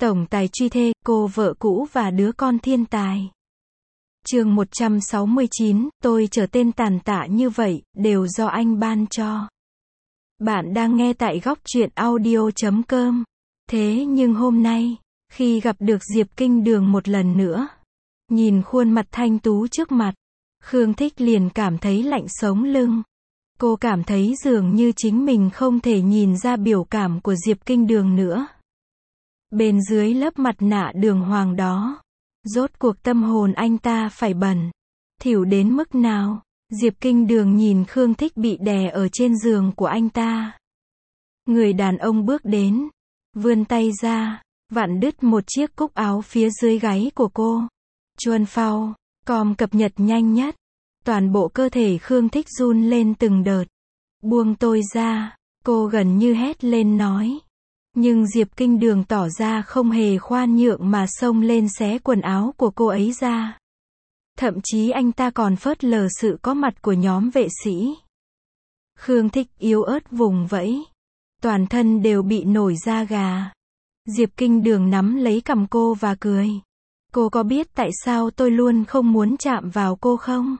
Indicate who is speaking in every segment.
Speaker 1: Tổng tài truy thê, cô vợ cũ và đứa con thiên tài. Chương 169, tôi trở tên tàn tạ như vậy, đều do anh ban cho. Bạn đang nghe tại góc truyện audio.com. Thế nhưng hôm nay, khi gặp được Diệp Kinh Đường một lần nữa, nhìn khuôn mặt thanh tú trước mặt, Khương Thích liền cảm thấy lạnh sống lưng. Cô cảm thấy dường như chính mình không thể nhìn ra biểu cảm của Diệp Kinh Đường nữa. Bên dưới lớp mặt nạ đường hoàng đó, rốt cuộc tâm hồn anh ta phải bẩn thỉu đến mức nào? Diệp Kinh Đường nhìn Khương Thích bị đè ở trên giường của anh ta. Người đàn ông bước đến, vươn tay ra, vặn đứt một chiếc cúc áo phía dưới gáy của cô. Chuồn phao, com cập nhật nhanh nhất. Toàn bộ cơ thể Khương Thích run lên từng đợt. Buông tôi ra, cô gần như hét lên nói. Nhưng Diệp Kinh Đường tỏ ra không hề khoan nhượng mà xông lên xé quần áo của cô ấy ra. Thậm chí anh ta còn phớt lờ sự có mặt của nhóm vệ sĩ. Khương Thích yếu ớt vùng vẫy. Toàn thân đều bị nổi da gà. Diệp Kinh Đường nắm lấy cằm cô và cười. Cô có biết tại sao tôi luôn không muốn chạm vào cô không?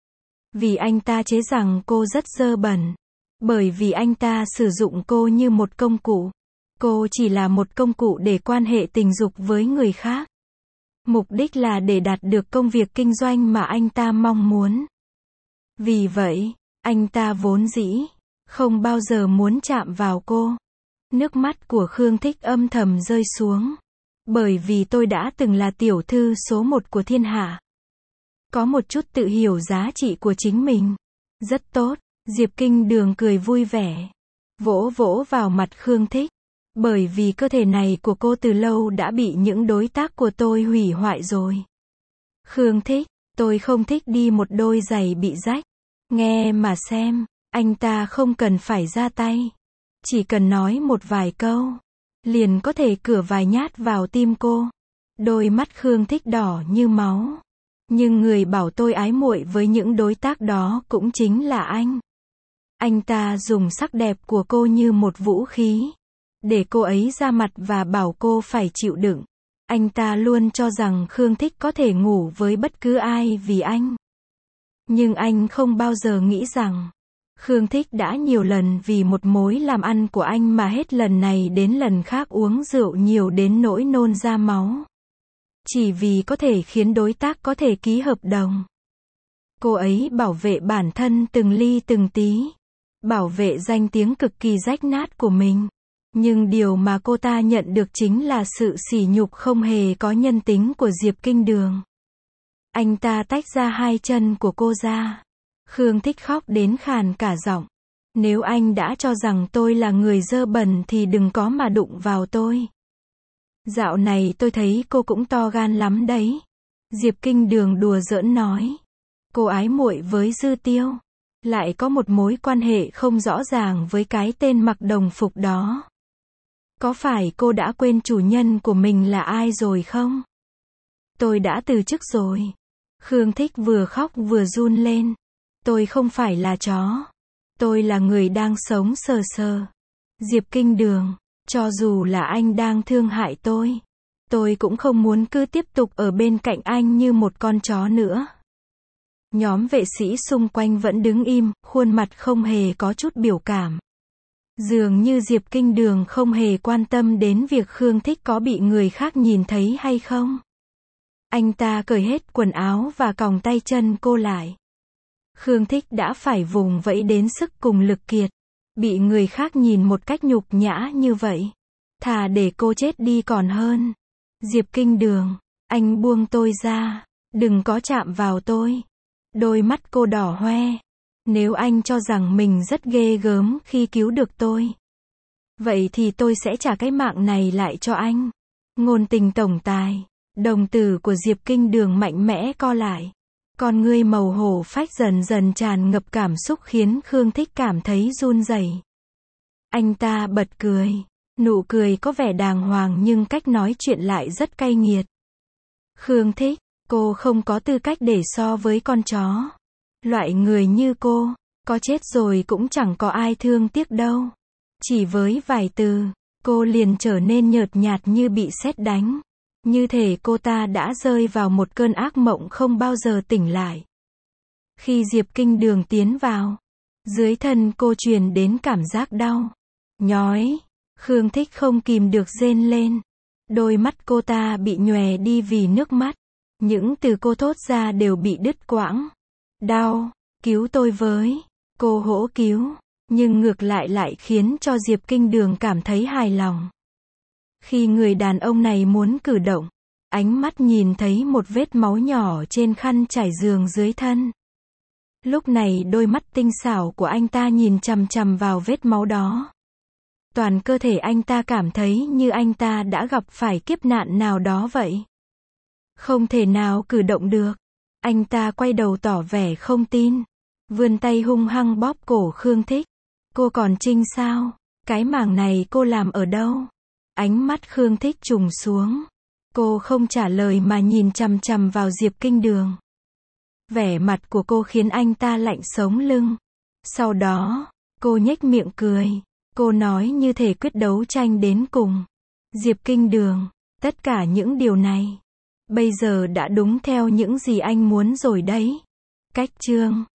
Speaker 1: Vì anh ta chế rằng cô rất dơ bẩn. Bởi vì anh ta sử dụng cô như một công cụ. Cô chỉ là một công cụ để quan hệ tình dục với người khác. Mục đích là để đạt được công việc kinh doanh mà anh ta mong muốn. Vì vậy, anh ta vốn dĩ không bao giờ muốn chạm vào cô. Nước mắt của Khương Thích âm thầm rơi xuống. Bởi vì tôi đã từng là tiểu thư số 1 của thiên hạ. Có một chút tự hiểu giá trị của chính mình. Rất tốt, Diệp Kinh Đường cười vui vẻ. Vỗ vỗ vào mặt Khương Thích. Bởi vì cơ thể này của cô từ lâu đã bị những đối tác của tôi hủy hoại rồi. Khương Thích, tôi không thích đi một đôi giày bị rách. Nghe mà xem, anh ta không cần phải ra tay. Chỉ cần nói một vài câu, liền có thể cửa vài nhát vào tim cô. Đôi mắt Khương Thích đỏ như máu. Nhưng người bảo tôi ái muội với những đối tác đó cũng chính là anh. Anh ta dùng sắc đẹp của cô như một vũ khí. Để cô ấy ra mặt và bảo cô phải chịu đựng. Anh ta luôn cho rằng Khương Thích có thể ngủ với bất cứ ai vì anh. Nhưng anh không bao giờ nghĩ rằng Khương Thích đã nhiều lần vì một mối làm ăn của anh mà hết lần này đến lần khác uống rượu nhiều đến nỗi nôn ra máu. Chỉ vì có thể khiến đối tác có thể ký hợp đồng. Cô ấy bảo vệ bản thân từng ly từng tí. Bảo vệ danh tiếng cực kỳ rách nát của mình. Nhưng điều mà cô ta nhận được chính là sự sỉ nhục không hề có nhân tính của Diệp Kinh Đường. Anh ta tách ra hai chân của cô ra. Khương Thích khóc đến khàn cả giọng. Nếu anh đã cho rằng tôi là người dơ bẩn thì đừng có mà đụng vào tôi. Dạo này tôi thấy cô cũng to gan lắm đấy. Diệp Kinh Đường đùa giỡn nói. Cô ái muội với Dư Tiêu. Lại có một mối quan hệ không rõ ràng với cái tên mặc đồng phục đó. Có phải cô đã quên chủ nhân của mình là ai rồi không? Tôi đã từ chức rồi. Khương Thích vừa khóc vừa run lên. Tôi không phải là chó. Tôi là người đang sống sờ sờ. Diệp Kinh Đường, cho dù là anh đang thương hại tôi cũng không muốn cứ tiếp tục ở bên cạnh anh như một con chó nữa. Nhóm vệ sĩ xung quanh vẫn đứng im, khuôn mặt không hề có chút biểu cảm. Dường như Diệp Kinh Đường không hề quan tâm đến việc Khương Thích có bị người khác nhìn thấy hay không. Anh ta cởi hết quần áo và còng tay chân cô lại. Khương Thích đã phải vùng vẫy đến sức cùng lực kiệt. Bị người khác nhìn một cách nhục nhã như vậy. Thà để cô chết đi còn hơn. Diệp Kinh Đường, anh buông tôi ra. Đừng có chạm vào tôi. Đôi mắt cô đỏ hoe. Nếu anh cho rằng mình rất ghê gớm khi cứu được tôi, vậy thì tôi sẽ trả cái mạng này lại cho anh. Ngôn tình tổng tài. Đồng tử của Diệp Kinh Đường mạnh mẽ co lại. Con ngươi màu hổ phách dần dần tràn ngập cảm xúc khiến Khương Thích cảm thấy run rẩy. Anh ta bật cười. Nụ cười có vẻ đàng hoàng nhưng cách nói chuyện lại rất cay nghiệt. Khương Thích, cô không có tư cách để so với con chó. Loại người như cô, có chết rồi cũng chẳng có ai thương tiếc đâu. Chỉ với vài từ, cô liền trở nên nhợt nhạt như bị sét đánh. Như thể cô ta đã rơi vào một cơn ác mộng không bao giờ tỉnh lại. Khi Diệp Kinh Đường tiến vào, dưới thân cô truyền đến cảm giác đau, nhói. Khương Thích không kìm được rên lên. Đôi mắt cô ta bị nhòe đi vì nước mắt. Những từ cô thốt ra đều bị đứt quãng. Đau, cứu tôi với. Cô hỗ cứu, nhưng ngược lại khiến cho Diệp Kinh Đường cảm thấy hài lòng. Khi người đàn ông này muốn cử động, ánh mắt nhìn thấy một vết máu nhỏ trên khăn trải giường dưới thân. Lúc này đôi mắt tinh xảo của anh ta nhìn chằm chằm vào vết máu đó. Toàn cơ thể anh ta cảm thấy như anh ta đã gặp phải kiếp nạn nào đó vậy. Không thể nào cử động được. Anh ta quay đầu tỏ vẻ không tin. Vươn tay hung hăng bóp cổ Khương Thích. Cô còn trinh sao? Cái mảng này cô làm ở đâu? Ánh mắt Khương Thích trùng xuống. Cô không trả lời mà nhìn chằm chằm vào Diệp Kinh Đường. Vẻ mặt của cô khiến anh ta lạnh sống lưng. Sau đó, cô nhếch miệng cười. Cô nói như thể quyết đấu tranh đến cùng. Diệp Kinh Đường, tất cả những điều này bây giờ đã đúng theo những gì anh muốn rồi đấy. Cách chương